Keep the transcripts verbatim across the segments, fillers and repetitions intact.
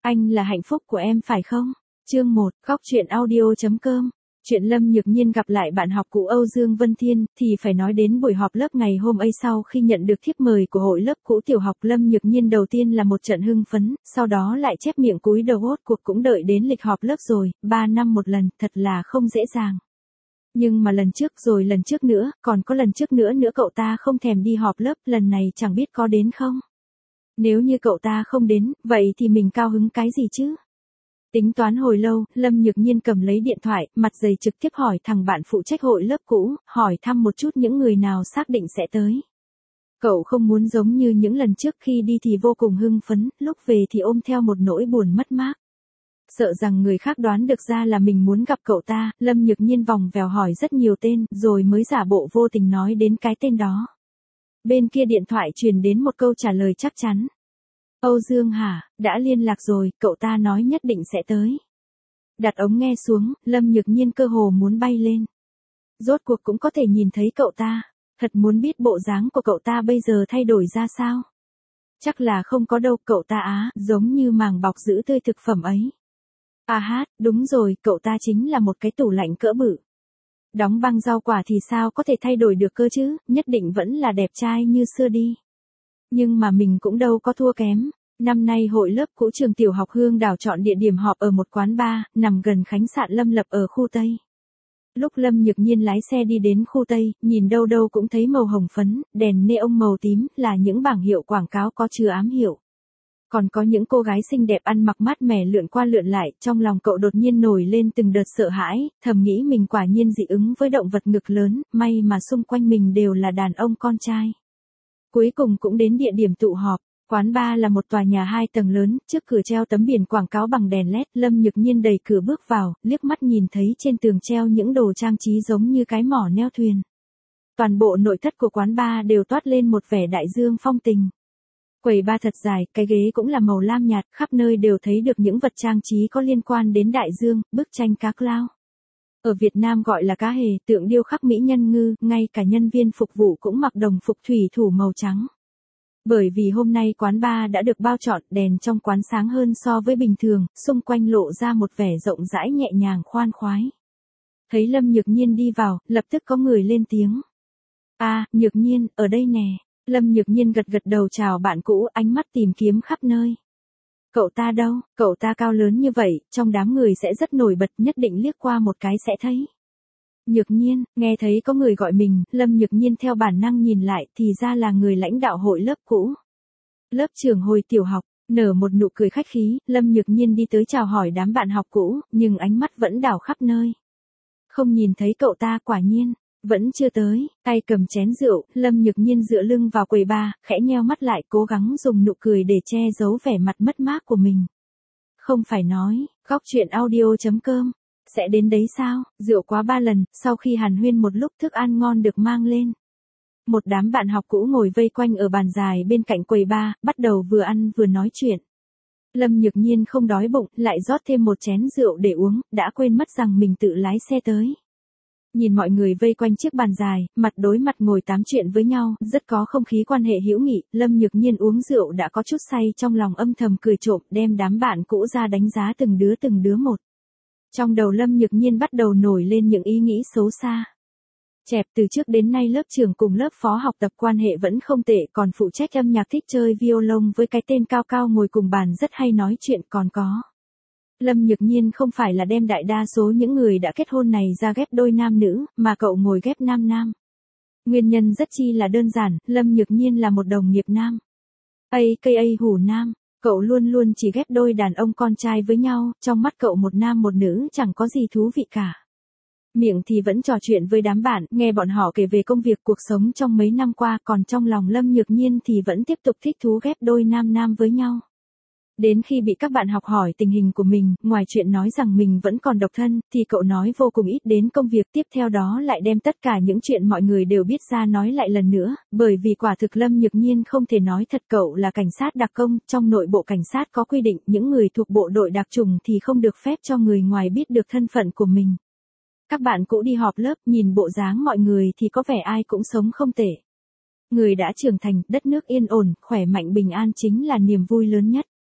Anh là hạnh phúc của em phải không? Chương một, góc truyện audio chấm com. Chuyện Lâm Nhược Nhiên gặp lại bạn học cũ Âu Dương Vân Thiên, thì phải nói đến buổi họp lớp ngày hôm ấy. Sau khi nhận được thiếp mời của hội lớp cũ tiểu học, Lâm Nhược Nhiên đầu tiên là một trận hưng phấn, sau đó lại chép miệng cúi đầu, rốt cuộc cũng đợi đến lịch họp lớp rồi, ba năm một lần, thật là không dễ dàng. Nhưng mà lần trước rồi lần trước nữa, còn có lần trước nữa nữa cậu ta không thèm đi họp lớp, lần này chẳng biết có đến không? Nếu như cậu ta không đến, vậy thì mình cao hứng cái gì chứ? Tính toán hồi lâu, Lâm Nhược Nhiên cầm lấy điện thoại, mặt dày trực tiếp hỏi thằng bạn phụ trách hội lớp cũ, hỏi thăm một chút những người nào xác định sẽ tới. Cậu không muốn giống như những lần trước, khi đi thì vô cùng hưng phấn, lúc về thì ôm theo một nỗi buồn mất mát. Sợ rằng người khác đoán được ra là mình muốn gặp cậu ta, Lâm Nhược Nhiên vòng vèo hỏi rất nhiều tên, rồi mới giả bộ vô tình nói đến cái tên đó. Bên kia điện thoại truyền đến một câu trả lời chắc chắn. Âu Dương hả, đã liên lạc rồi, cậu ta nói nhất định sẽ tới. Đặt ống nghe xuống, Lâm Nhược Nhiên cơ hồ muốn bay lên. Rốt cuộc cũng có thể nhìn thấy cậu ta, thật muốn biết bộ dáng của cậu ta bây giờ thay đổi ra sao. Chắc là không có đâu, cậu ta á, giống như màng bọc giữ tươi thực phẩm ấy. À hát, đúng rồi, cậu ta chính là một cái tủ lạnh cỡ bự. Đóng băng rau quả thì sao có thể thay đổi được cơ chứ, nhất định vẫn là đẹp trai như xưa đi. Nhưng mà mình cũng đâu có thua kém. Năm nay hội lớp cũ trường tiểu học Hương Đảo chọn địa điểm họp ở một quán bar, nằm gần khách sạn Lâm Lập ở khu Tây. Lúc Lâm Nhược Nhiên lái xe đi đến khu Tây, nhìn đâu đâu cũng thấy màu hồng phấn, đèn neon màu tím, là những bảng hiệu quảng cáo có chứa ám hiệu. Còn có những cô gái xinh đẹp ăn mặc mát mẻ lượn qua lượn lại, trong lòng cậu đột nhiên nổi lên từng đợt sợ hãi, thầm nghĩ mình quả nhiên dị ứng với động vật ngực lớn, may mà xung quanh mình đều là đàn ông con trai. Cuối cùng cũng đến địa điểm tụ họp. Quán bar là một tòa nhà hai tầng lớn, trước cửa treo tấm biển quảng cáo bằng đèn led, Lâm Nhược Nhiên đẩy cửa bước vào, liếc mắt nhìn thấy trên tường treo những đồ trang trí giống như cái mỏ neo thuyền. Toàn bộ nội thất của quán bar đều toát lên một vẻ đại dương phong tình. Quầy bar thật dài, cái ghế cũng là màu lam nhạt, khắp nơi đều thấy được những vật trang trí có liên quan đến đại dương, bức tranh cá Clown. Ở Việt Nam gọi là cá hề, tượng điêu khắc mỹ nhân ngư, ngay cả nhân viên phục vụ cũng mặc đồng phục thủy thủ màu trắng. Bởi vì hôm nay quán bar đã được bao trọn, đèn trong quán sáng hơn so với bình thường, xung quanh lộ ra một vẻ rộng rãi nhẹ nhàng khoan khoái. Thấy Lâm Nhược Nhiên đi vào, lập tức có người lên tiếng. À, Nhược Nhiên, ở đây nè. Lâm Nhược Nhiên gật gật đầu chào bạn cũ, ánh mắt tìm kiếm khắp nơi. Cậu ta đâu, cậu ta cao lớn như vậy, trong đám người sẽ rất nổi bật, nhất định liếc qua một cái sẽ thấy. Nhược Nhiên, nghe thấy có người gọi mình, Lâm Nhược Nhiên theo bản năng nhìn lại, thì ra là người lãnh đạo hội lớp cũ. Lớp trưởng hồi tiểu học, nở một nụ cười khách khí, Lâm Nhược Nhiên đi tới chào hỏi đám bạn học cũ, nhưng ánh mắt vẫn đảo khắp nơi. Không nhìn thấy cậu ta, quả nhiên, vẫn chưa tới, tay cầm chén rượu, Lâm Nhược Nhiên dựa lưng vào quầy bar, khẽ nheo mắt lại, cố gắng dùng nụ cười để che giấu vẻ mặt mất mát của mình. Không phải nói, góc truyện audio chấm com. Sẽ đến đấy sao, rượu quá ba lần, sau khi hàn huyên một lúc thức ăn ngon được mang lên. Một đám bạn học cũ ngồi vây quanh ở bàn dài bên cạnh quầy bar, bắt đầu vừa ăn vừa nói chuyện. Lâm Nhược Nhiên không đói bụng, lại rót thêm một chén rượu để uống, đã quên mất rằng mình tự lái xe tới. Nhìn mọi người vây quanh chiếc bàn dài, mặt đối mặt ngồi tám chuyện với nhau, rất có không khí quan hệ hữu nghị, Lâm Nhược Nhiên uống rượu đã có chút say, trong lòng âm thầm cười trộm, đem đám bạn cũ ra đánh giá từng đứa từng đứa một. Trong đầu Lâm Nhược Nhiên bắt đầu nổi lên những ý nghĩ xấu xa. Chẹp, từ trước đến nay lớp trưởng cùng lớp phó học tập quan hệ vẫn không tệ, còn phụ trách âm nhạc thích chơi violon với cái tên cao cao ngồi cùng bàn rất hay nói chuyện, còn có. Lâm Nhược Nhiên không phải là đem đại đa số những người đã kết hôn này ra ghép đôi nam nữ, mà cậu ngồi ghép nam nam. Nguyên nhân rất chi là đơn giản, Lâm Nhược Nhiên là một đồng nghiệp nam. a ca a hủ nam. Cậu luôn luôn chỉ ghép đôi đàn ông con trai với nhau, trong mắt cậu một nam một nữ chẳng có gì thú vị cả. Miệng thì vẫn trò chuyện với đám bạn, nghe bọn họ kể về công việc cuộc sống trong mấy năm qua, còn trong lòng Lâm Nhược Nhiên thì vẫn tiếp tục thích thú ghép đôi nam nam với nhau. Đến khi bị các bạn học hỏi tình hình của mình, ngoài chuyện nói rằng mình vẫn còn độc thân, thì cậu nói vô cùng ít đến công việc, tiếp theo đó lại đem tất cả những chuyện mọi người đều biết ra nói lại lần nữa, bởi vì quả thực Lâm Nhược Nhiên không thể nói thật. Cậu là cảnh sát đặc công, trong nội bộ cảnh sát có quy định, những người thuộc bộ đội đặc chủng thì không được phép cho người ngoài biết được thân phận của mình. Các bạn cũ đi họp lớp, nhìn bộ dáng mọi người thì có vẻ ai cũng sống không tệ. Người đã trưởng thành, đất nước yên ổn, khỏe mạnh bình an chính là niềm vui lớn nhất.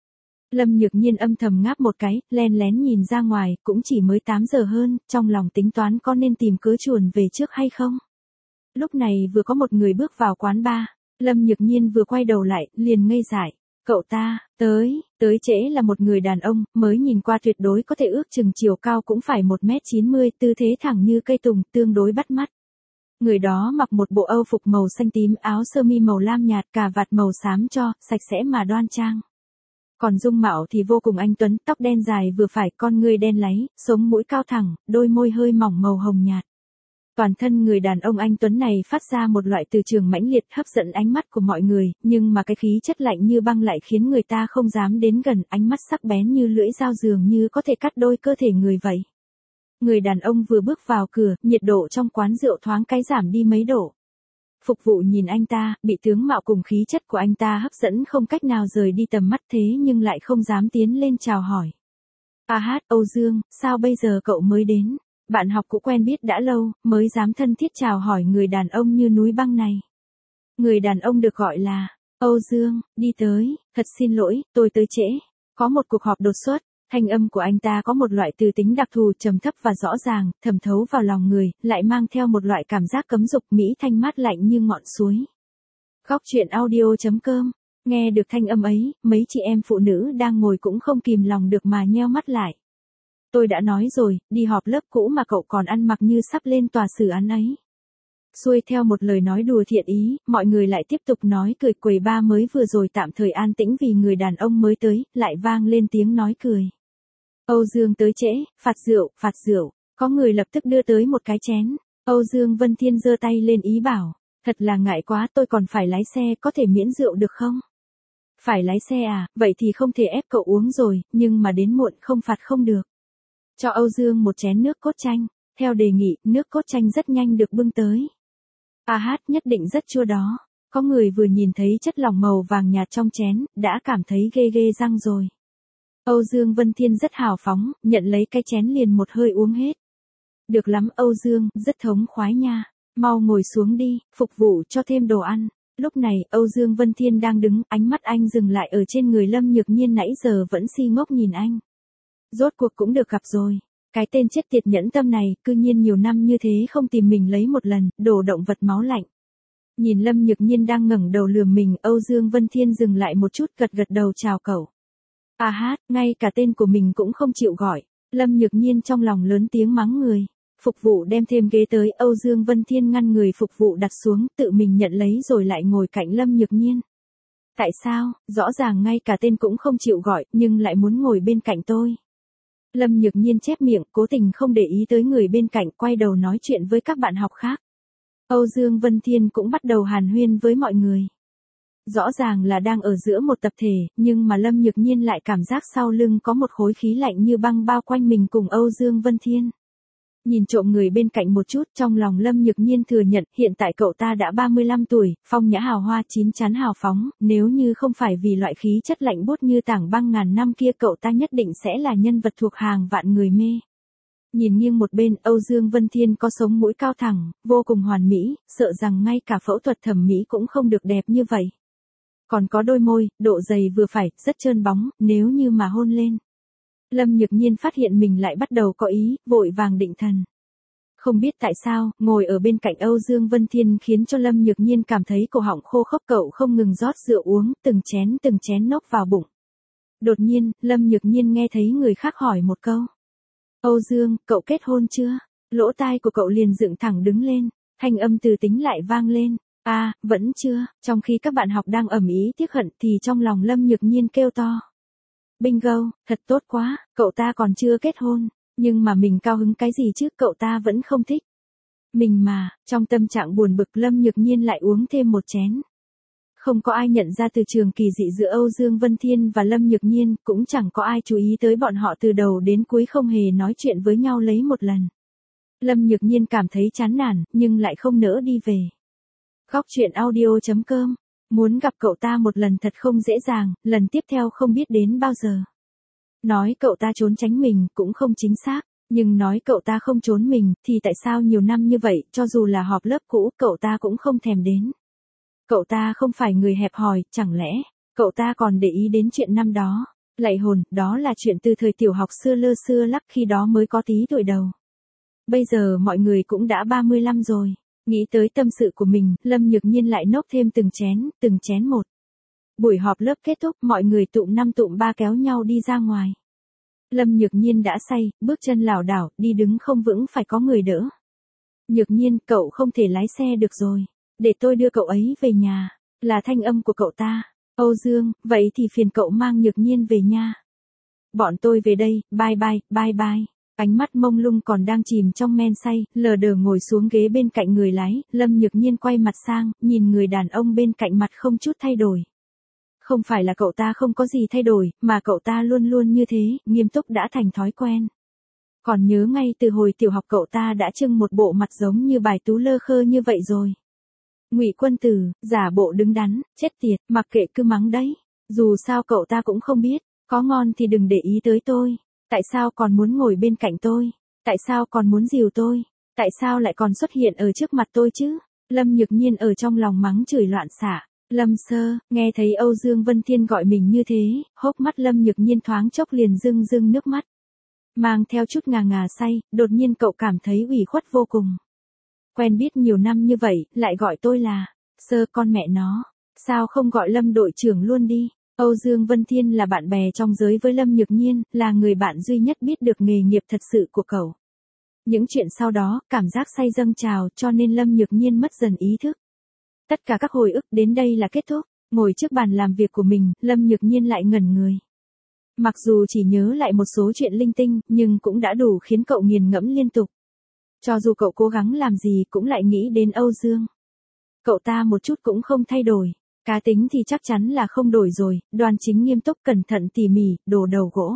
Lâm Nhược Nhiên âm thầm ngáp một cái, len lén nhìn ra ngoài, cũng chỉ mới tám giờ hơn, trong lòng tính toán có nên tìm cớ chuồn về trước hay không. Lúc này vừa có một người bước vào quán bar, Lâm Nhược Nhiên vừa quay đầu lại, liền ngây dại. Cậu ta, tới, tới trễ là một người đàn ông, mới nhìn qua tuyệt đối có thể ước chừng chiều cao cũng phải một mét chín mươi, tư thế thẳng như cây tùng, tương đối bắt mắt. Người đó mặc một bộ âu phục màu xanh tím, áo sơ mi màu lam nhạt, cà vạt màu xám cho, sạch sẽ mà đoan trang. Còn dung mạo thì vô cùng anh tuấn, tóc đen dài vừa phải, con ngươi đen láy, sống mũi cao thẳng, đôi môi hơi mỏng màu hồng nhạt. Toàn thân người đàn ông anh tuấn này phát ra một loại từ trường mãnh liệt hấp dẫn ánh mắt của mọi người, nhưng mà cái khí chất lạnh như băng lại khiến người ta không dám đến gần, ánh mắt sắc bén như lưỡi dao dường như có thể cắt đôi cơ thể người vậy. Người đàn ông vừa bước vào cửa, nhiệt độ trong quán rượu thoáng cái giảm đi mấy độ. Phục vụ nhìn anh ta, bị tướng mạo cùng khí chất của anh ta hấp dẫn không cách nào rời đi tầm mắt thế nhưng lại không dám tiến lên chào hỏi. A hát, Âu Dương, sao bây giờ cậu mới đến? Bạn học cũ quen biết đã lâu, mới dám thân thiết chào hỏi người đàn ông như núi băng này. Người đàn ông được gọi là Âu Dương, đi tới, thật xin lỗi, tôi tới trễ. Có một cuộc họp đột xuất, thanh âm của anh ta có một loại từ tính đặc thù trầm thấp và rõ ràng, thẩm thấu vào lòng người, lại mang theo một loại cảm giác cấm dục mỹ thanh mát lạnh như ngọn suối. Góc truyện audio chấm com, nghe được thanh âm ấy, mấy chị em phụ nữ đang ngồi cũng không kìm lòng được mà nheo mắt lại. Tôi đã nói rồi, đi họp lớp cũ mà cậu còn ăn mặc như sắp lên tòa xử án ấy. Xuôi theo một lời nói đùa thiện ý, mọi người lại tiếp tục nói cười. Quầy ba mới vừa rồi tạm thời an tĩnh vì người đàn ông mới tới, lại vang lên tiếng nói cười. Âu Dương tới trễ, phạt rượu, phạt rượu, có người lập tức đưa tới một cái chén. Âu Dương Vân Thiên giơ tay lên ý bảo, thật là ngại quá, tôi còn phải lái xe, có thể miễn rượu được không? Phải lái xe à, vậy thì không thể ép cậu uống rồi, nhưng mà đến muộn không phạt không được. Cho Âu Dương một chén nước cốt chanh, theo đề nghị, nước cốt chanh rất nhanh được bưng tới. A hát nhất định rất chua đó, có người vừa nhìn thấy chất lỏng màu vàng nhạt trong chén, đã cảm thấy ghê ghê răng rồi. Âu Dương Vân Thiên rất hào phóng, nhận lấy cái chén liền một hơi uống hết. Được lắm Âu Dương, rất thống khoái nha, mau ngồi xuống đi, phục vụ cho thêm đồ ăn. Lúc này, Âu Dương Vân Thiên đang đứng, ánh mắt anh dừng lại ở trên người Lâm Nhược Nhiên nãy giờ vẫn si ngốc nhìn anh. Rốt cuộc cũng được gặp rồi. Cái tên chết tiệt nhẫn tâm này, cư nhiên nhiều năm như thế không tìm mình lấy một lần, đồ động vật máu lạnh. Nhìn Lâm Nhược Nhiên đang ngẩng đầu lườm mình, Âu Dương Vân Thiên dừng lại một chút, gật gật đầu chào cậu. A hát, ngay cả tên của mình cũng không chịu gọi. Lâm Nhược Nhiên trong lòng lớn tiếng mắng người. Phục vụ đem thêm ghế tới, Âu Dương Vân Thiên ngăn người phục vụ đặt xuống, tự mình nhận lấy rồi lại ngồi cạnh Lâm Nhược Nhiên. Tại sao, rõ ràng ngay cả tên cũng không chịu gọi, nhưng lại muốn ngồi bên cạnh tôi. Lâm Nhược Nhiên chép miệng, cố tình không để ý tới người bên cạnh, quay đầu nói chuyện với các bạn học khác. Âu Dương Vân Thiên cũng bắt đầu hàn huyên với mọi người. Rõ ràng là đang ở giữa một tập thể, nhưng mà Lâm Nhược Nhiên lại cảm giác sau lưng có một khối khí lạnh như băng bao quanh mình cùng Âu Dương Vân Thiên. Nhìn trộm người bên cạnh một chút, trong lòng Lâm Nhược Nhiên thừa nhận, hiện tại cậu ta đã ba mươi lăm tuổi, phong nhã hào hoa chín chắn hào phóng, nếu như không phải vì loại khí chất lạnh buốt như tảng băng ngàn năm kia, cậu ta nhất định sẽ là nhân vật thuộc hàng vạn người mê. Nhìn nghiêng một bên, Âu Dương Vân Thiên có sống mũi cao thẳng, vô cùng hoàn mỹ, sợ rằng ngay cả phẫu thuật thẩm mỹ cũng không được đẹp như vậy. Còn có đôi môi, độ dày vừa phải, rất trơn bóng, nếu như mà hôn lên. Lâm Nhược Nhiên phát hiện mình lại bắt đầu có ý, vội vàng định thần. Không biết tại sao, ngồi ở bên cạnh Âu Dương Vân Thiên khiến cho Lâm Nhược Nhiên cảm thấy cổ họng khô khốc, cậu không ngừng rót rượu uống, từng chén từng chén nốc vào bụng. Đột nhiên, Lâm Nhược Nhiên nghe thấy người khác hỏi một câu. Âu Dương, cậu kết hôn chưa? Lỗ tai của cậu liền dựng thẳng đứng lên, thanh âm từ tính lại vang lên. A, à, vẫn chưa, trong khi các bạn học đang ầm ĩ tiếc hận thì trong lòng Lâm Nhược Nhiên kêu to. Bingo, thật tốt quá, cậu ta còn chưa kết hôn, nhưng mà mình cao hứng cái gì chứ, cậu ta vẫn không thích. Mình mà, trong tâm trạng buồn bực Lâm Nhược Nhiên lại uống thêm một chén. Không có ai nhận ra từ trường kỳ dị giữa Âu Dương Vân Thiên và Lâm Nhược Nhiên, cũng chẳng có ai chú ý tới bọn họ từ đầu đến cuối không hề nói chuyện với nhau lấy một lần. Lâm Nhược Nhiên cảm thấy chán nản, nhưng lại không nỡ đi về. Góc truyện audio chấm com, muốn gặp cậu ta một lần thật không dễ dàng, lần tiếp theo không biết đến bao giờ. Nói cậu ta trốn tránh mình cũng không chính xác, nhưng nói cậu ta không trốn mình thì tại sao nhiều năm như vậy, cho dù là họp lớp cũ, cậu ta cũng không thèm đến. Cậu ta không phải người hẹp hòi, chẳng lẽ cậu ta còn để ý đến chuyện năm đó. Lạy hồn, đó là chuyện từ thời tiểu học xưa lơ xưa lắc, khi đó mới có tí tuổi đầu. Bây giờ mọi người cũng đã ba mươi lăm rồi. Nghĩ tới tâm sự của mình, Lâm Nhược Nhiên lại nốc thêm từng chén, từng chén một. Buổi họp lớp kết thúc, mọi người tụm năm tụm ba kéo nhau đi ra ngoài. Lâm Nhược Nhiên đã say, bước chân lảo đảo, đi đứng không vững, phải có người đỡ. Nhược Nhiên, cậu không thể lái xe được rồi. Để tôi đưa cậu ấy về nhà. Là thanh âm của cậu ta. Âu Dương, vậy thì phiền cậu mang Nhược Nhiên về nha. Bọn tôi về đây, bye bye, bye bye. Ánh mắt mông lung còn đang chìm trong men say, lờ đờ ngồi xuống ghế bên cạnh người lái, Lâm Nhược Nhiên quay mặt sang, nhìn người đàn ông bên cạnh mặt không chút thay đổi. Không phải là cậu ta không có gì thay đổi, mà cậu ta luôn luôn như thế, nghiêm túc đã thành thói quen. Còn nhớ ngay từ hồi tiểu học cậu ta đã trưng một bộ mặt giống như bài tú lơ khơ như vậy rồi. Ngụy Quân Tử, giả bộ đứng đắn, chết tiệt, mặc kệ cứ mắng đấy. Dù sao cậu ta cũng không biết, có ngon thì đừng để ý tới tôi. Tại sao còn muốn ngồi bên cạnh tôi? Tại sao còn muốn dìu tôi? Tại sao lại còn xuất hiện ở trước mặt tôi chứ? Lâm Nhược Nhiên ở trong lòng mắng chửi loạn xạ. Lâm Sơ, nghe thấy Âu Dương Vân Thiên gọi mình như thế, hốc mắt Lâm Nhược Nhiên thoáng chốc liền rưng rưng nước mắt. Mang theo chút ngà ngà say, đột nhiên cậu cảm thấy ủy khuất vô cùng. Quen biết nhiều năm như vậy, lại gọi tôi là Sơ, con mẹ nó. Sao không gọi Lâm đội trưởng luôn đi? Âu Dương Vân Thiên là bạn bè trong giới với Lâm Nhược Nhiên, là người bạn duy nhất biết được nghề nghiệp thật sự của cậu. Những chuyện sau đó, cảm giác say dâng trào cho nên Lâm Nhược Nhiên mất dần ý thức. Tất cả các hồi ức đến đây là kết thúc, ngồi trước bàn làm việc của mình, Lâm Nhược Nhiên lại ngẩn người. Mặc dù chỉ nhớ lại một số chuyện linh tinh, nhưng cũng đã đủ khiến cậu nghiền ngẫm liên tục. Cho dù cậu cố gắng làm gì cũng lại nghĩ đến Âu Dương. Cậu ta một chút cũng không thay đổi. Cá tính thì chắc chắn là không đổi rồi, đoan chính nghiêm túc cẩn thận tỉ mỉ, đồ đầu gỗ.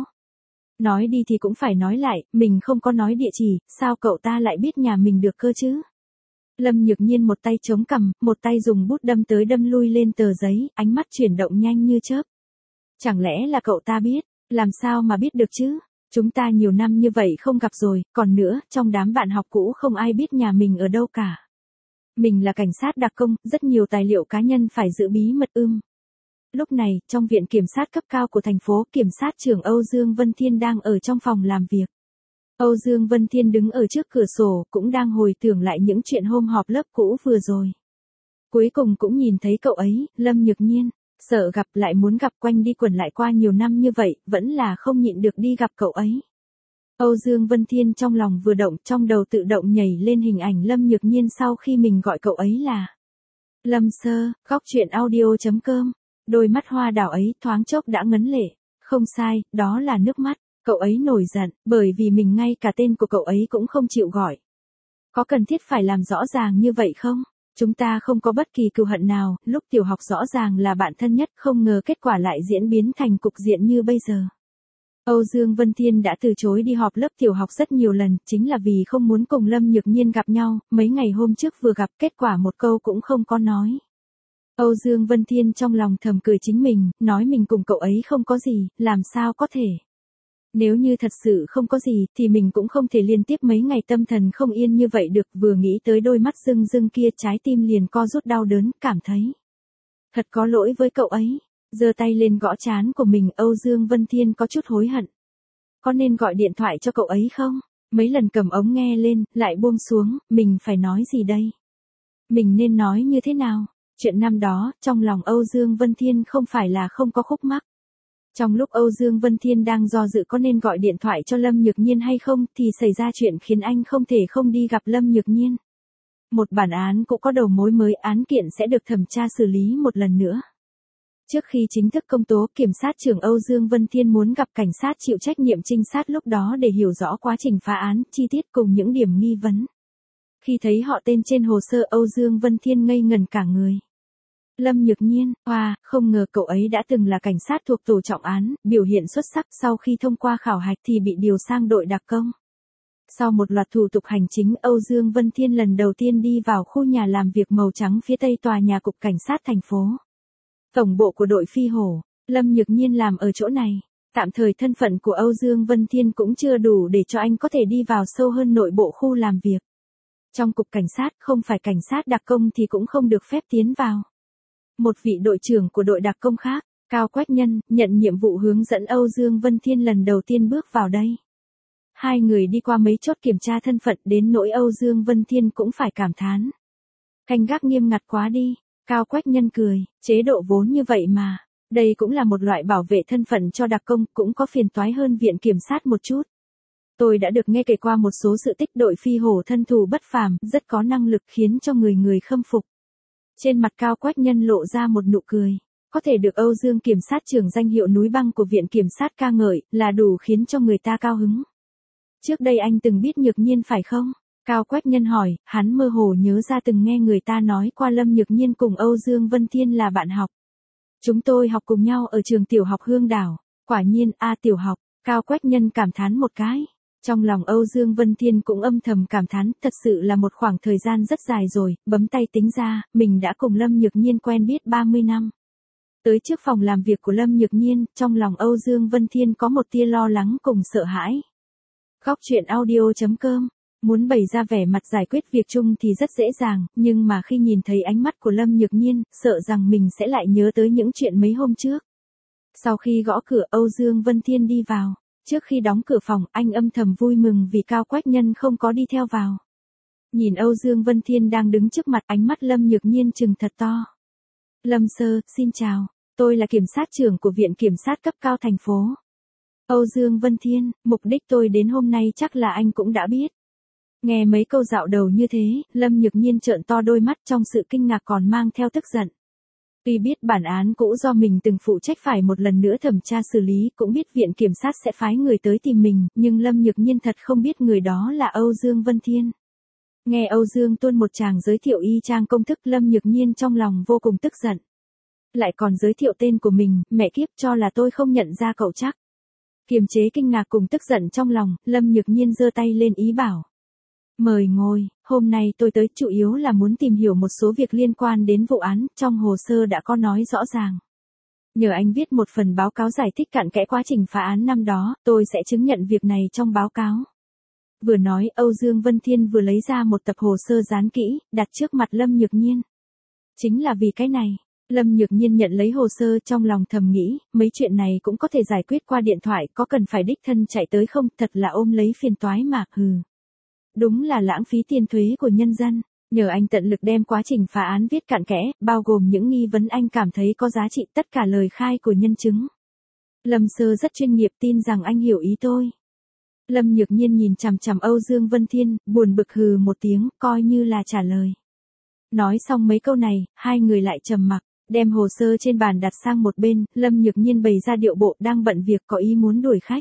Nói đi thì cũng phải nói lại, mình không có nói địa chỉ, sao cậu ta lại biết nhà mình được cơ chứ? Lâm Nhược Nhiên một tay chống cằm, một tay dùng bút đâm tới đâm lui lên tờ giấy, ánh mắt chuyển động nhanh như chớp. Chẳng lẽ là cậu ta biết? Làm sao mà biết được chứ? Chúng ta nhiều năm như vậy không gặp rồi, còn nữa, trong đám bạn học cũ không ai biết nhà mình ở đâu cả. Mình là cảnh sát đặc công, rất nhiều tài liệu cá nhân phải giữ bí mật ưm. Lúc này, trong viện kiểm sát cấp cao của thành phố, kiểm sát trưởng Âu Dương Vân Thiên đang ở trong phòng làm việc. Âu Dương Vân Thiên đứng ở trước cửa sổ, cũng đang hồi tưởng lại những chuyện hôm họp lớp cũ vừa rồi. Cuối cùng cũng nhìn thấy cậu ấy, Lâm Nhược Nhiên. Sợ gặp lại muốn gặp, quanh đi quẩn lại qua nhiều năm như vậy, vẫn là không nhịn được đi gặp cậu ấy. Âu Dương Vân Thiên trong lòng vừa động, trong đầu tự động nhảy lên hình ảnh Lâm Nhược Nhiên sau khi mình gọi cậu ấy là Lâm Sơ. Góc truyện audio chấm com. Đôi mắt hoa đào ấy thoáng chốc đã ngấn lệ. Không sai, đó là nước mắt. Cậu ấy nổi giận, bởi vì mình ngay cả tên của cậu ấy cũng không chịu gọi. Có cần thiết phải làm rõ ràng như vậy không? Chúng ta không có bất kỳ cừu hận nào, lúc tiểu học rõ ràng là bạn thân nhất, không ngờ kết quả lại diễn biến thành cục diện như bây giờ. Âu Dương Vân Thiên đã từ chối đi họp lớp tiểu học rất nhiều lần, chính là vì không muốn cùng Lâm Nhược Nhiên gặp nhau, mấy ngày hôm trước vừa gặp, kết quả một câu cũng không có nói. Âu Dương Vân Thiên trong lòng thầm cười chính mình, nói mình cùng cậu ấy không có gì, làm sao có thể. Nếu như thật sự không có gì, thì mình cũng không thể liên tiếp mấy ngày tâm thần không yên như vậy được, vừa nghĩ tới đôi mắt rưng rưng kia trái tim liền co rút đau đớn, cảm thấy thật có lỗi với cậu ấy. Giơ tay lên gõ trán của mình, Âu Dương Vân Thiên có chút hối hận. Có nên gọi điện thoại cho cậu ấy không? Mấy lần cầm ống nghe lên, lại buông xuống, mình phải nói gì đây? Mình nên nói như thế nào? Chuyện năm đó, trong lòng Âu Dương Vân Thiên không phải là không có khúc mắc. Trong lúc Âu Dương Vân Thiên đang do dự có nên gọi điện thoại cho Lâm Nhược Nhiên hay không, thì xảy ra chuyện khiến anh không thể không đi gặp Lâm Nhược Nhiên. Một bản án cũng có đầu mối mới, án kiện sẽ được thẩm tra xử lý một lần nữa. Trước khi chính thức công tố, kiểm sát trưởng Âu Dương Vân Thiên muốn gặp cảnh sát chịu trách nhiệm trinh sát lúc đó để hiểu rõ quá trình phá án, chi tiết cùng những điểm nghi vấn. Khi thấy họ tên trên hồ sơ, Âu Dương Vân Thiên ngây ngẩn cả người. Lâm Nhược Nhiên, wow, không ngờ cậu ấy đã từng là cảnh sát thuộc tổ trọng án, biểu hiện xuất sắc, sau khi thông qua khảo hạch thì bị điều sang đội đặc công. Sau một loạt thủ tục hành chính, Âu Dương Vân Thiên lần đầu tiên đi vào khu nhà làm việc màu trắng phía tây tòa nhà cục cảnh sát thành phố. Tổng bộ của đội Phi Hổ, Lâm Nhược Nhiên làm ở chỗ này. Tạm thời thân phận của Âu Dương Vân Thiên cũng chưa đủ để cho anh có thể đi vào sâu hơn nội bộ khu làm việc. Trong cục cảnh sát, không phải cảnh sát đặc công thì cũng không được phép tiến vào. Một vị đội trưởng của đội đặc công khác, Cao Quách Nhân, nhận nhiệm vụ hướng dẫn Âu Dương Vân Thiên lần đầu tiên bước vào đây. Hai người đi qua mấy chốt kiểm tra thân phận đến nỗi Âu Dương Vân Thiên cũng phải cảm thán. Canh gác nghiêm ngặt quá đi, Cao Quách Nhân cười, chế độ vốn như vậy mà. Đây cũng là một loại bảo vệ thân phận cho đặc công, cũng có phiền toái hơn viện kiểm sát một chút. Tôi đã được nghe kể qua một số sự tích đội phi hổ thân thủ bất phàm, rất có năng lực khiến cho người người khâm phục. Trên mặt Cao Quách Nhân lộ ra một nụ cười. Có thể được Âu Dương kiểm sát trưởng danh hiệu núi băng của viện kiểm sát ca ngợi, là đủ khiến cho người ta cao hứng. Trước đây anh từng biết Nhược Nhiên phải không? Cao Quách Nhân hỏi, hắn mơ hồ nhớ ra từng nghe người ta nói qua Lâm Nhược Nhiên cùng Âu Dương Vân Thiên là bạn học. Chúng tôi học cùng nhau ở trường tiểu học Hương Đảo. Quả nhiên, a tiểu học, Cao Quách Nhân cảm thán một cái. Trong lòng Âu Dương Vân Thiên cũng âm thầm cảm thán, thật sự là một khoảng thời gian rất dài rồi, bấm tay tính ra, mình đã cùng Lâm Nhược Nhiên quen biết ba mươi năm. Tới trước phòng làm việc của Lâm Nhược Nhiên, trong lòng Âu Dương Vân Thiên có một tia lo lắng cùng sợ hãi. Góc truyện audio chấm com, muốn bày ra vẻ mặt giải quyết việc chung thì rất dễ dàng, nhưng mà khi nhìn thấy ánh mắt của Lâm Nhược Nhiên, sợ rằng mình sẽ lại nhớ tới những chuyện mấy hôm trước. Sau khi gõ cửa, Âu Dương Vân Thiên đi vào. Trước khi đóng cửa phòng, anh âm thầm vui mừng vì Cao Quách Nhân không có đi theo vào. Nhìn Âu Dương Vân Thiên đang đứng trước mặt, ánh mắt Lâm Nhược Nhiên trừng thật to. Lâm sơ, xin chào, tôi là kiểm sát trưởng của Viện Kiểm sát cấp cao thành phố. Âu Dương Vân Thiên, mục đích tôi đến hôm nay chắc là anh cũng đã biết. Nghe mấy câu dạo đầu như thế, Lâm Nhược Nhiên trợn to đôi mắt, trong sự kinh ngạc còn mang theo tức giận. Tuy biết bản án cũ do mình từng phụ trách phải một lần nữa thẩm tra xử lý, cũng biết viện kiểm sát sẽ phái người tới tìm mình, nhưng Lâm Nhược Nhiên thật không biết người đó là Âu Dương Vân Thiên. Nghe Âu Dương tuôn một tràng giới thiệu y chang công thức, Lâm Nhược Nhiên trong lòng vô cùng tức giận. Lại còn giới thiệu tên của mình, mẹ kiếp, cho là tôi không nhận ra cậu chắc. Kiềm chế kinh ngạc cùng tức giận trong lòng, Lâm Nhược Nhiên giơ tay lên ý bảo. Mời ngồi, hôm nay tôi tới chủ yếu là muốn tìm hiểu một số việc liên quan đến vụ án, trong hồ sơ đã có nói rõ ràng. Nhờ anh viết một phần báo cáo giải thích cặn kẽ quá trình phá án năm đó, tôi sẽ chứng nhận việc này trong báo cáo. Vừa nói, Âu Dương Vân Thiên vừa lấy ra một tập hồ sơ dán kỹ, đặt trước mặt Lâm Nhược Nhiên. Chính là vì cái này, Lâm Nhược Nhiên nhận lấy hồ sơ, trong lòng thầm nghĩ, mấy chuyện này cũng có thể giải quyết qua điện thoại, có cần phải đích thân chạy tới không, thật là ôm lấy phiền toái mà, hừ. Đúng là lãng phí tiền thuế của nhân dân, nhờ anh tận lực đem quá trình phá án viết cặn kẽ, bao gồm những nghi vấn anh cảm thấy có giá trị, tất cả lời khai của nhân chứng. Lâm sơ rất chuyên nghiệp, tin rằng anh hiểu ý tôi. Lâm Nhược Nhiên nhìn chằm chằm Âu Dương Vân Thiên, buồn bực hừ một tiếng, coi như là trả lời. Nói xong mấy câu này, hai người lại trầm mặc, đem hồ sơ trên bàn đặt sang một bên, Lâm Nhược Nhiên bày ra điệu bộ đang bận việc, có ý muốn đuổi khách.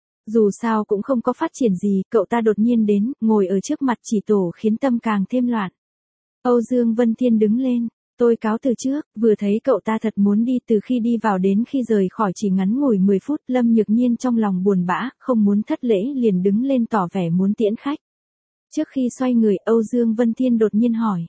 Dù sao cũng không có phát triển gì, cậu ta đột nhiên đến, ngồi ở trước mặt chỉ tổ khiến tâm càng thêm loạn. Âu Dương Vân Thiên đứng lên, tôi cáo từ trước, vừa thấy cậu ta thật muốn đi, từ khi đi vào đến khi rời khỏi chỉ ngắn ngủi mười phút, Lâm Nhược Nhiên trong lòng buồn bã, không muốn thất lễ liền đứng lên tỏ vẻ muốn tiễn khách. Trước khi xoay người, Âu Dương Vân Thiên đột nhiên hỏi.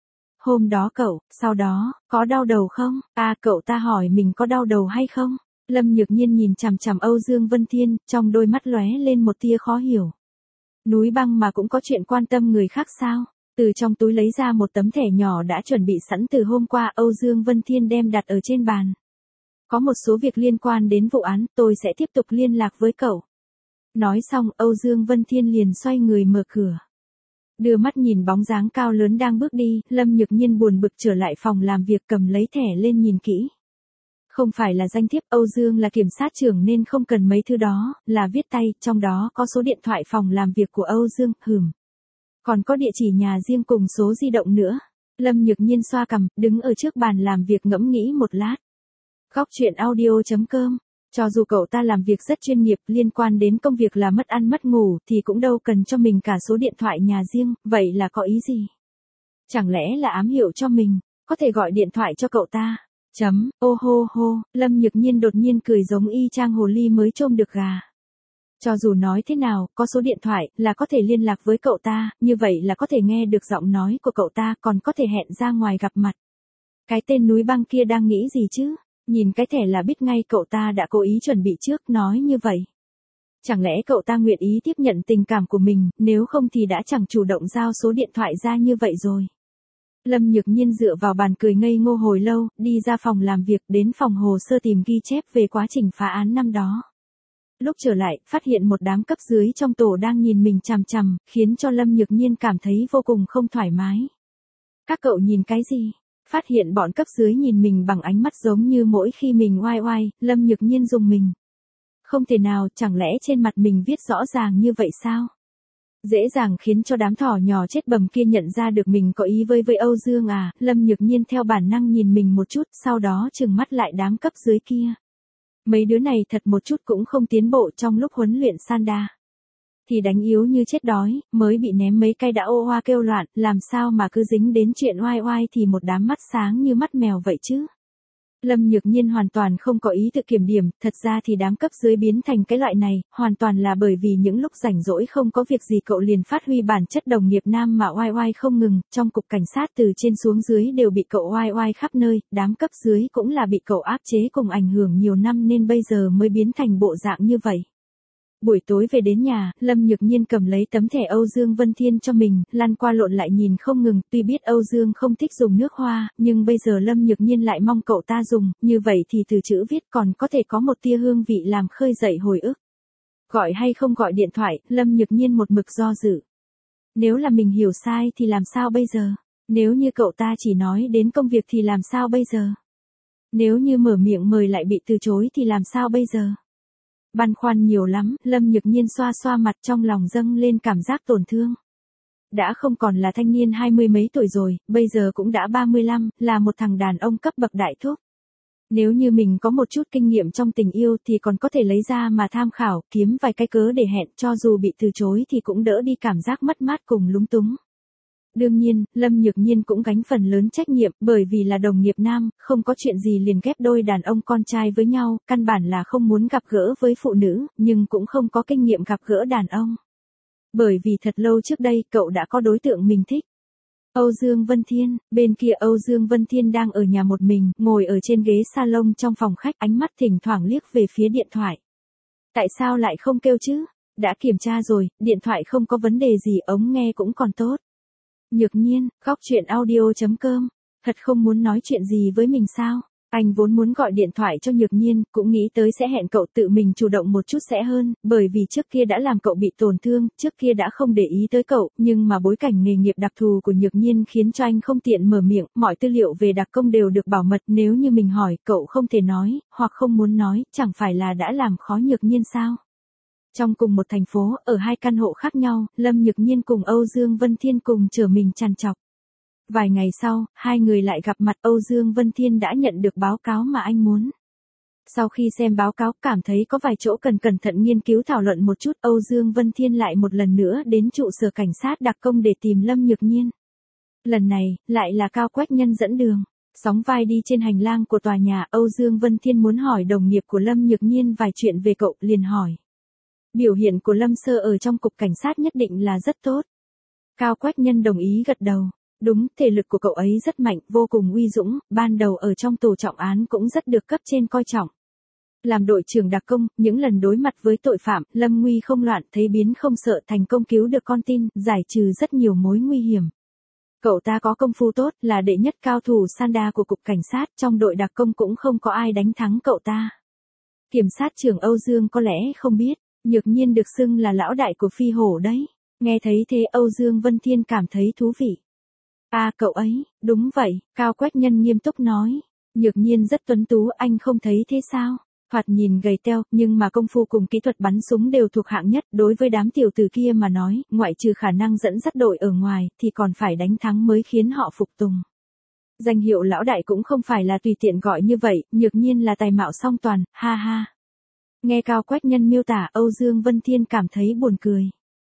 Hôm đó cậu, sau đó, có đau đầu không? À, cậu ta hỏi mình có đau đầu hay không? Lâm Nhược Nhiên nhìn chằm chằm Âu Dương Vân Thiên, trong đôi mắt lóe lên một tia khó hiểu. Núi băng mà cũng có chuyện quan tâm người khác sao? Từ trong túi lấy ra một tấm thẻ nhỏ đã chuẩn bị sẵn từ hôm qua, Âu Dương Vân Thiên đem đặt ở trên bàn. Có một số việc liên quan đến vụ án, tôi sẽ tiếp tục liên lạc với cậu. Nói xong, Âu Dương Vân Thiên liền xoay người mở cửa. Đưa mắt nhìn bóng dáng cao lớn đang bước đi, Lâm Nhược Nhiên buồn bực trở lại phòng làm việc, cầm lấy thẻ lên nhìn kỹ. Không phải là danh thiếp, Âu Dương là kiểm sát trưởng nên không cần mấy thứ đó, là viết tay, trong đó có số điện thoại phòng làm việc của Âu Dương, hừm. Còn có địa chỉ nhà riêng cùng số di động nữa. Lâm Nhược Nhiên xoa cằm, đứng ở trước bàn làm việc ngẫm nghĩ một lát. Góc truyện audio chấm com, cho dù cậu ta làm việc rất chuyên nghiệp, liên quan đến công việc là mất ăn mất ngủ, thì cũng đâu cần cho mình cả số điện thoại nhà riêng, vậy là có ý gì? Chẳng lẽ là ám hiệu cho mình, có thể gọi điện thoại cho cậu ta? Chấm, ô hô hô, Lâm Nhược Nhiên đột nhiên cười giống y chang hồ ly mới trôm được gà. Cho dù nói thế nào, có số điện thoại, là có thể liên lạc với cậu ta, như vậy là có thể nghe được giọng nói của cậu ta, còn có thể hẹn ra ngoài gặp mặt. Cái tên núi băng kia đang nghĩ gì chứ? Nhìn cái thẻ là biết ngay cậu ta đã cố ý chuẩn bị trước, nói như vậy. Chẳng lẽ cậu ta nguyện ý tiếp nhận tình cảm của mình, nếu không thì đã chẳng chủ động giao số điện thoại ra như vậy rồi. Lâm Nhược Nhiên dựa vào bàn cười ngây ngô hồi lâu, đi ra phòng làm việc đến phòng hồ sơ tìm ghi chép về quá trình phá án năm đó. Lúc trở lại, phát hiện một đám cấp dưới trong tổ đang nhìn mình chằm chằm, khiến cho Lâm Nhược Nhiên cảm thấy vô cùng không thoải mái. Các cậu nhìn cái gì? Phát hiện bọn cấp dưới nhìn mình bằng ánh mắt giống như mỗi khi mình oai oai, Lâm Nhược Nhiên rùng mình. Không thể nào, chẳng lẽ trên mặt mình viết rõ ràng như vậy sao? Dễ dàng khiến cho đám thỏ nhỏ chết bầm kia nhận ra được mình có ý với với Âu Dương à, Lâm Nhược Nhiên theo bản năng nhìn mình một chút, sau đó trừng mắt lại đám cấp dưới kia. Mấy đứa này thật một chút cũng không tiến bộ trong lúc huấn luyện Sanda. Thì đánh yếu như chết đói, mới bị ném mấy cây đã ô hoa kêu loạn, làm sao mà cứ dính đến chuyện oai oai thì một đám mắt sáng như mắt mèo vậy chứ. Lâm Nhược Nhiên hoàn toàn không có ý tự kiểm điểm, thật ra thì đám cấp dưới biến thành cái loại này, hoàn toàn là bởi vì những lúc rảnh rỗi không có việc gì cậu liền phát huy bản chất đồng nghiệp nam mà oai oai không ngừng, trong cục cảnh sát từ trên xuống dưới đều bị cậu oai oai khắp nơi, đám cấp dưới cũng là bị cậu áp chế cùng ảnh hưởng nhiều năm nên bây giờ mới biến thành bộ dạng như vậy. Buổi tối về đến nhà, Lâm Nhược Nhiên cầm lấy tấm thẻ Âu Dương Vân Thiên cho mình, lăn qua lộn lại nhìn không ngừng, tuy biết Âu Dương không thích dùng nước hoa, nhưng bây giờ Lâm Nhược Nhiên lại mong cậu ta dùng, như vậy thì từ chữ viết còn có thể có một tia hương vị làm khơi dậy hồi ức. Gọi hay không gọi điện thoại, Lâm Nhược Nhiên một mực do dự. Nếu là mình hiểu sai thì làm sao bây giờ? Nếu như cậu ta chỉ nói đến công việc thì làm sao bây giờ? Nếu như mở miệng mời lại bị từ chối thì làm sao bây giờ? Băn khoăn nhiều lắm, Lâm Nhược Nhiên xoa xoa mặt trong lòng dâng lên cảm giác tổn thương. Đã không còn là thanh niên hai mươi mấy tuổi rồi, bây giờ cũng đã ba mươi lăm, là một thằng đàn ông cấp bậc đại thúc. Nếu như mình có một chút kinh nghiệm trong tình yêu thì còn có thể lấy ra mà tham khảo, kiếm vài cái cớ để hẹn, cho dù bị từ chối thì cũng đỡ đi cảm giác mất mát cùng lúng túng. Đương nhiên, Lâm Nhược Nhiên cũng gánh phần lớn trách nhiệm, bởi vì là đồng nghiệp nam, không có chuyện gì liền ghép đôi đàn ông con trai với nhau, căn bản là không muốn gặp gỡ với phụ nữ, nhưng cũng không có kinh nghiệm gặp gỡ đàn ông. Bởi vì thật lâu trước đây, cậu đã có đối tượng mình thích. Âu Dương Vân Thiên, bên kia Âu Dương Vân Thiên đang ở nhà một mình, ngồi ở trên ghế salon trong phòng khách, ánh mắt thỉnh thoảng liếc về phía điện thoại. Tại sao lại không kêu chứ? Đã kiểm tra rồi, điện thoại không có vấn đề gì, ống nghe cũng còn tốt. Nhược Nhiên, góc chuyện audio chấm com, thật không muốn nói chuyện gì với mình sao? Anh vốn muốn gọi điện thoại cho Nhược Nhiên, cũng nghĩ tới sẽ hẹn cậu tự mình chủ động một chút sẽ hơn, bởi vì trước kia đã làm cậu bị tổn thương, trước kia đã không để ý tới cậu, nhưng mà bối cảnh nghề nghiệp đặc thù của Nhược Nhiên khiến cho anh không tiện mở miệng, mọi tư liệu về đặc công đều được bảo mật, nếu như mình hỏi, cậu không thể nói, hoặc không muốn nói, chẳng phải là đã làm khó Nhược Nhiên sao? Trong cùng một thành phố, ở hai căn hộ khác nhau, Lâm Nhược Nhiên cùng Âu Dương Vân Thiên cùng chở mình trằn trọc. Vài ngày sau, hai người lại gặp mặt, Âu Dương Vân Thiên đã nhận được báo cáo mà anh muốn. Sau khi xem báo cáo, cảm thấy có vài chỗ cần cẩn thận nghiên cứu thảo luận một chút, Âu Dương Vân Thiên lại một lần nữa đến trụ sở cảnh sát đặc công để tìm Lâm Nhược Nhiên. Lần này, lại là Cao Quách Nhân dẫn đường. Sóng vai đi trên hành lang của tòa nhà, Âu Dương Vân Thiên muốn hỏi đồng nghiệp của Lâm Nhược Nhiên vài chuyện về cậu, liền hỏi. Biểu hiện của Lâm Sơ ở trong cục cảnh sát nhất định là rất tốt. Cao Quách Nhân đồng ý gật đầu. Đúng, thể lực của cậu ấy rất mạnh, vô cùng uy dũng, ban đầu ở trong tổ trọng án cũng rất được cấp trên coi trọng. Làm đội trưởng đặc công, những lần đối mặt với tội phạm, lâm nguy không loạn, thấy biến không sợ, thành công cứu được con tin, giải trừ rất nhiều mối nguy hiểm. Cậu ta có công phu tốt, là đệ nhất cao thủ Sanda của cục cảnh sát, trong đội đặc công cũng không có ai đánh thắng cậu ta. Kiểm sát trưởng Âu Dương có lẽ không biết, Nhược Nhiên được xưng là lão đại của phi hổ đấy. Nghe thấy thế Âu Dương Vân Thiên cảm thấy thú vị. À cậu ấy, đúng vậy, Cao Quách Nhân nghiêm túc nói. Nhược Nhiên rất tuấn tú, anh không thấy thế sao? Thoạt nhìn gầy teo, nhưng mà công phu cùng kỹ thuật bắn súng đều thuộc hạng nhất. Đối với đám tiểu tử kia mà nói, ngoại trừ khả năng dẫn dắt đội ở ngoài, thì còn phải đánh thắng mới khiến họ phục tùng. Danh hiệu lão đại cũng không phải là tùy tiện gọi như vậy, Nhược Nhiên là tài mạo song toàn, ha ha. Nghe Cao Quách Nhân miêu tả, Âu Dương Vân Thiên cảm thấy buồn cười.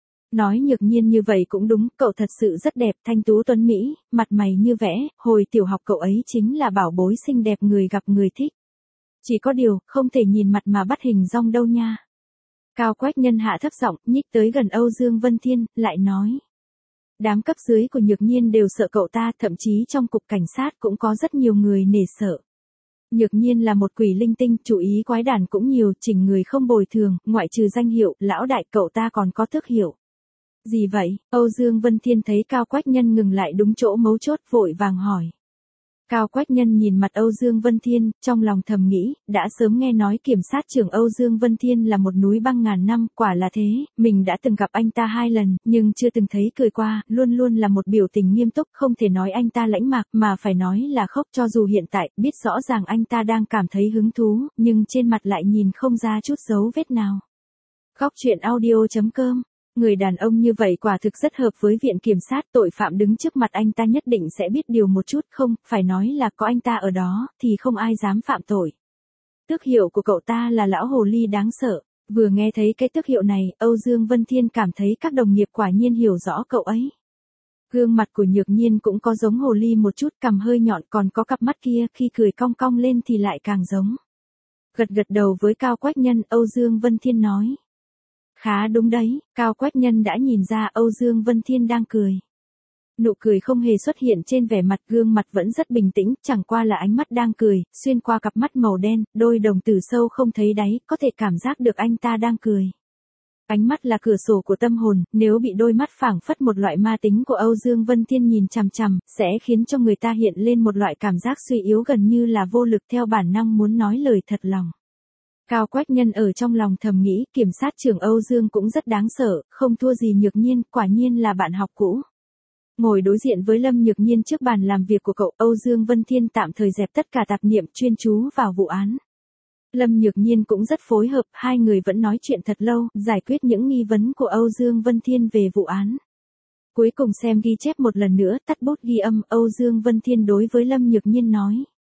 Nói Nhược Nhiên như vậy cũng đúng, cậu thật sự rất đẹp, thanh tú tuấn mỹ, mặt mày như vẽ, hồi tiểu học cậu ấy chính là bảo bối xinh đẹp người gặp người thích. Chỉ có điều, không thể nhìn mặt mà bắt hình dong đâu nha. Cao Quách Nhân hạ thấp giọng, nhích tới gần Âu Dương Vân Thiên, lại nói. Đám cấp dưới của Nhược Nhiên đều sợ cậu ta, thậm chí trong cục cảnh sát cũng có rất nhiều người nể sợ. Nhược Nhiên là một quỷ linh tinh, chủ ý quái đản cũng nhiều, chỉnh người không bồi thường, ngoại trừ danh hiệu, lão đại cậu ta còn có tước hiệu. Gì vậy? Âu Dương Vân Thiên thấy Cao Quách Nhân ngừng lại đúng chỗ mấu chốt vội vàng hỏi. Cao Quách Nhân nhìn mặt Âu Dương Vân Thiên, trong lòng thầm nghĩ, đã sớm nghe nói kiểm sát trưởng Âu Dương Vân Thiên là một núi băng ngàn năm, quả là thế, mình đã từng gặp anh ta hai lần, nhưng chưa từng thấy cười qua, luôn luôn là một biểu tình nghiêm túc, không thể nói anh ta lãnh mạc, mà phải nói là khóc, cho dù hiện tại, biết rõ ràng anh ta đang cảm thấy hứng thú, nhưng trên mặt lại nhìn không ra chút dấu vết nào. Góc truyện audio chấm com. Người đàn ông như vậy quả thực rất hợp với viện kiểm sát, tội phạm đứng trước mặt anh ta nhất định sẽ biết điều một chút, không, phải nói là có anh ta ở đó, thì không ai dám phạm tội. Tước hiệu của cậu ta là lão hồ ly đáng sợ, vừa nghe thấy cái tước hiệu này, Âu Dương Vân Thiên cảm thấy các đồng nghiệp quả nhiên hiểu rõ cậu ấy. Gương mặt của Nhược Nhiên cũng có giống hồ ly một chút, cằm hơi nhọn, còn có cặp mắt kia, khi cười cong cong lên thì lại càng giống. Gật gật đầu với Cao Quách Nhân, Âu Dương Vân Thiên nói. Khá đúng đấy, Cao Quách Nhân đã nhìn ra Âu Dương Vân Thiên đang cười. Nụ cười không hề xuất hiện trên vẻ mặt, gương mặt vẫn rất bình tĩnh, chẳng qua là ánh mắt đang cười, xuyên qua cặp mắt màu đen, đôi đồng tử sâu không thấy đáy, có thể cảm giác được anh ta đang cười. Ánh mắt là cửa sổ của tâm hồn, nếu bị đôi mắt phảng phất một loại ma tính của Âu Dương Vân Thiên nhìn chằm chằm, sẽ khiến cho người ta hiện lên một loại cảm giác suy yếu gần như là vô lực, theo bản năng muốn nói lời thật lòng. Cao Quách Nhân ở trong lòng thầm nghĩ, kiểm sát trưởng Âu Dương cũng rất đáng sợ, không thua gì Nhược Nhiên, quả nhiên là bạn học cũ. Ngồi đối diện với Lâm Nhược Nhiên trước bàn làm việc của cậu, Âu Dương Vân Thiên tạm thời dẹp tất cả tạp niệm, chuyên chú vào vụ án. Lâm Nhược Nhiên cũng rất phối hợp, hai người vẫn nói chuyện thật lâu, giải quyết những nghi vấn của Âu Dương Vân Thiên về vụ án. Cuối cùng xem ghi chép một lần nữa, tắt bút ghi âm, Âu Dương Vân Thiên đối với Lâm Nhược Nhiên nói.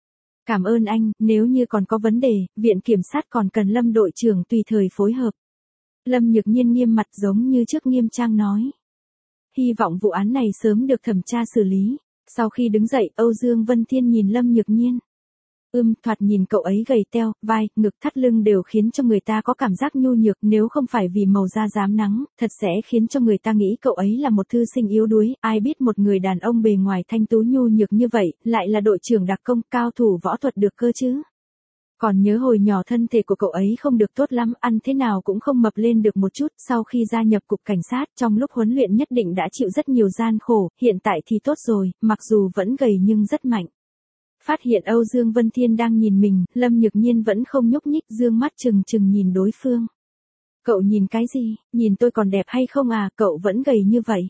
Cảm ơn anh, nếu như còn có vấn đề, viện kiểm sát còn cần Lâm đội trưởng tùy thời phối hợp. Lâm Nhược Nhiên nghiêm mặt giống như trước nghiêm trang nói. Hy vọng vụ án này sớm được thẩm tra xử lý. Sau khi đứng dậy, Âu Dương Vân Thiên nhìn Lâm Nhược Nhiên. Ưm, thoạt nhìn cậu ấy gầy teo, vai, ngực, thắt lưng đều khiến cho người ta có cảm giác nhu nhược, nếu không phải vì màu da rám nắng, thật sẽ khiến cho người ta nghĩ cậu ấy là một thư sinh yếu đuối, ai biết một người đàn ông bề ngoài thanh tú nhu nhược như vậy, lại là đội trưởng đặc công, cao thủ võ thuật được cơ chứ. Còn nhớ hồi nhỏ thân thể của cậu ấy không được tốt lắm, ăn thế nào cũng không mập lên được một chút, sau khi gia nhập cục cảnh sát, trong lúc huấn luyện nhất định đã chịu rất nhiều gian khổ, hiện tại thì tốt rồi, mặc dù vẫn gầy nhưng rất mạnh. Phát hiện Âu Dương Vân Thiên đang nhìn mình, Lâm Nhược Nhiên vẫn không nhúc nhích, dương mắt chừng chừng nhìn đối phương. Cậu nhìn cái gì, nhìn tôi còn đẹp hay không à, cậu vẫn gầy như vậy.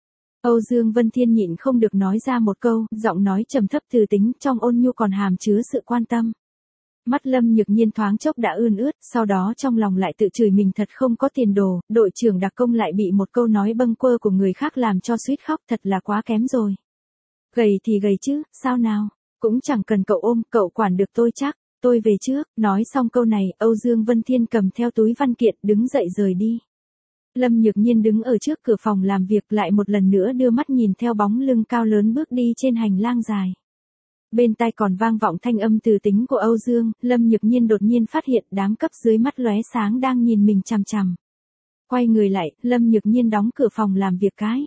Âu Dương Vân Thiên nhịn không được nói ra một câu, giọng nói trầm thấp từ tính, trong ôn nhu còn hàm chứa sự quan tâm. Mắt Lâm Nhược Nhiên thoáng chốc đã ươn ướt, sau đó trong lòng lại tự chửi mình thật không có tiền đồ, đội trưởng đặc công lại bị một câu nói bâng quơ của người khác làm cho suýt khóc, thật là quá kém rồi. Gầy thì gầy chứ, sao nào? Cũng chẳng cần cậu ôm, cậu quản được tôi chắc, tôi về trước. Nói xong câu này, Âu Dương Vân Thiên cầm theo túi văn kiện, đứng dậy rời đi. Lâm Nhược Nhiên đứng ở trước cửa phòng làm việc, lại một lần nữa đưa mắt nhìn theo bóng lưng cao lớn bước đi trên hành lang dài. Bên tai còn vang vọng thanh âm từ tính của Âu Dương, Lâm Nhược Nhiên đột nhiên phát hiện đám cấp dưới mắt lóe sáng đang nhìn mình chằm chằm. Quay người lại, Lâm Nhược Nhiên đóng cửa phòng làm việc cái.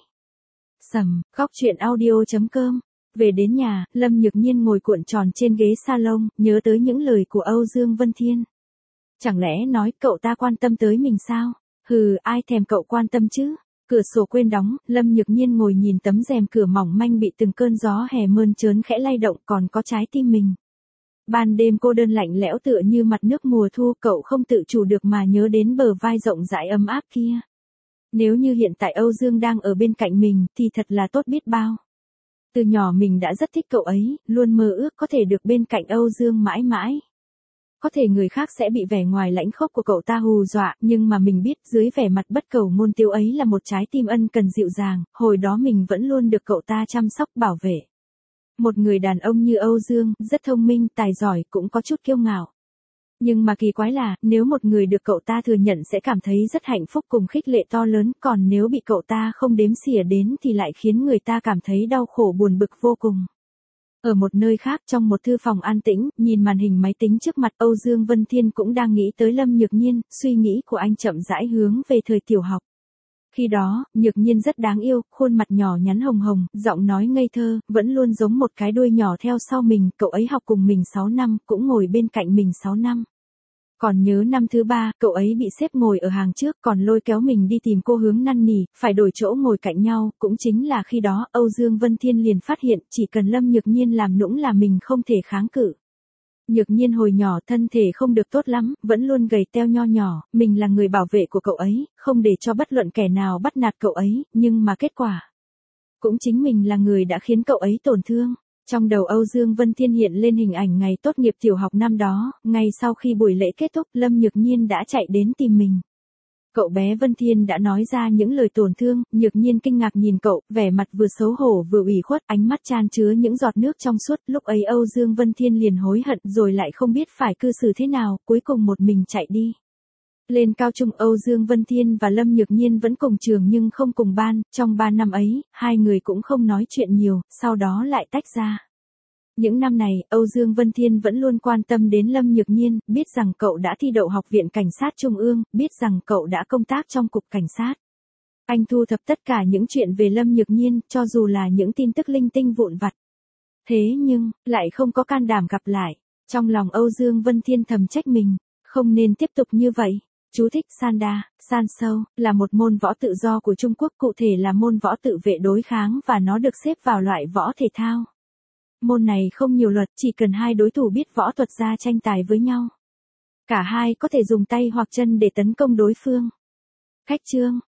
Sầm, góc truyện audio chấm com. Về đến nhà, Lâm Nhược Nhiên ngồi cuộn tròn trên ghế salon, nhớ tới những lời của Âu Dương Vân Thiên. Chẳng lẽ nói cậu ta quan tâm tới mình sao? Hừ, ai thèm cậu quan tâm chứ? Cửa sổ quên đóng, Lâm Nhược Nhiên ngồi nhìn tấm rèm cửa mỏng manh bị từng cơn gió hè mơn trớn khẽ lay động, còn có trái tim mình. Ban đêm cô đơn lạnh lẽo tựa như mặt nước mùa thu, cậu không tự chủ được mà nhớ đến bờ vai rộng rãi ấm áp kia. Nếu như hiện tại Âu Dương đang ở bên cạnh mình, thì thật là tốt biết bao. Từ nhỏ mình đã rất thích cậu ấy, luôn mơ ước có thể được bên cạnh Âu Dương mãi mãi. Có thể người khác sẽ bị vẻ ngoài lãnh khốc của cậu ta hù dọa, nhưng mà mình biết dưới vẻ mặt bất cầu ngôn tiêu ấy là một trái tim ân cần dịu dàng, hồi đó mình vẫn luôn được cậu ta chăm sóc bảo vệ. Một người đàn ông như Âu Dương, rất thông minh, tài giỏi, cũng có chút kiêu ngạo. Nhưng mà kỳ quái là, nếu một người được cậu ta thừa nhận sẽ cảm thấy rất hạnh phúc cùng khích lệ to lớn, còn nếu bị cậu ta không đếm xỉa đến thì lại khiến người ta cảm thấy đau khổ buồn bực vô cùng. Ở một nơi khác trong một thư phòng an tĩnh, nhìn màn hình máy tính trước mặt, Âu Dương Vân Thiên cũng đang nghĩ tới Lâm Nhược Nhiên, suy nghĩ của anh chậm rãi hướng về thời tiểu học. Khi đó, Nhược Nhiên rất đáng yêu, khuôn mặt nhỏ nhắn hồng hồng, giọng nói ngây thơ, vẫn luôn giống một cái đuôi nhỏ theo sau mình, cậu ấy học cùng mình sáu năm, cũng ngồi bên cạnh mình sáu năm. Còn nhớ năm thứ ba, cậu ấy bị xếp ngồi ở hàng trước còn lôi kéo mình đi tìm cô hướng năn nỉ, phải đổi chỗ ngồi cạnh nhau, cũng chính là khi đó Âu Dương Vân Thiên liền phát hiện chỉ cần Lâm Nhược Nhiên làm nũng là mình không thể kháng cự. Nhược Nhiên hồi nhỏ thân thể không được tốt lắm, vẫn luôn gầy teo nho nhỏ, mình là người bảo vệ của cậu ấy, không để cho bất luận kẻ nào bắt nạt cậu ấy, nhưng mà kết quả cũng chính mình là người đã khiến cậu ấy tổn thương. Trong đầu Âu Dương Vân Thiên hiện lên hình ảnh ngày tốt nghiệp tiểu học năm đó, ngay sau khi buổi lễ kết thúc Lâm Nhược Nhiên đã chạy đến tìm mình. Cậu bé Vân Thiên đã nói ra những lời tổn thương, Nhược Nhiên kinh ngạc nhìn cậu, vẻ mặt vừa xấu hổ vừa ủy khuất, ánh mắt chan chứa những giọt nước trong suốt, lúc ấy Âu Dương Vân Thiên liền hối hận rồi lại không biết phải cư xử thế nào, cuối cùng một mình chạy đi. Lên cao trung Âu Dương Vân Thiên và Lâm Nhược Nhiên vẫn cùng trường nhưng không cùng ban, trong ba năm ấy, hai người cũng không nói chuyện nhiều, sau đó lại tách ra. Những năm này, Âu Dương Vân Thiên vẫn luôn quan tâm đến Lâm Nhược Nhiên, biết rằng cậu đã thi đậu Học viện Cảnh sát Trung ương, biết rằng cậu đã công tác trong cục cảnh sát. Anh thu thập tất cả những chuyện về Lâm Nhược Nhiên, cho dù là những tin tức linh tinh vụn vặt. Thế nhưng, lại không có can đảm gặp lại. Trong lòng Âu Dương Vân Thiên thầm trách mình, không nên tiếp tục như vậy. Chú thích Sanda, San Sâu, là một môn võ tự do của Trung Quốc, cụ thể là môn võ tự vệ đối kháng và nó được xếp vào loại võ thể thao. Môn này không nhiều luật, chỉ cần hai đối thủ biết võ thuật ra tranh tài với nhau. Cả hai có thể dùng tay hoặc chân để tấn công đối phương. Khách chương.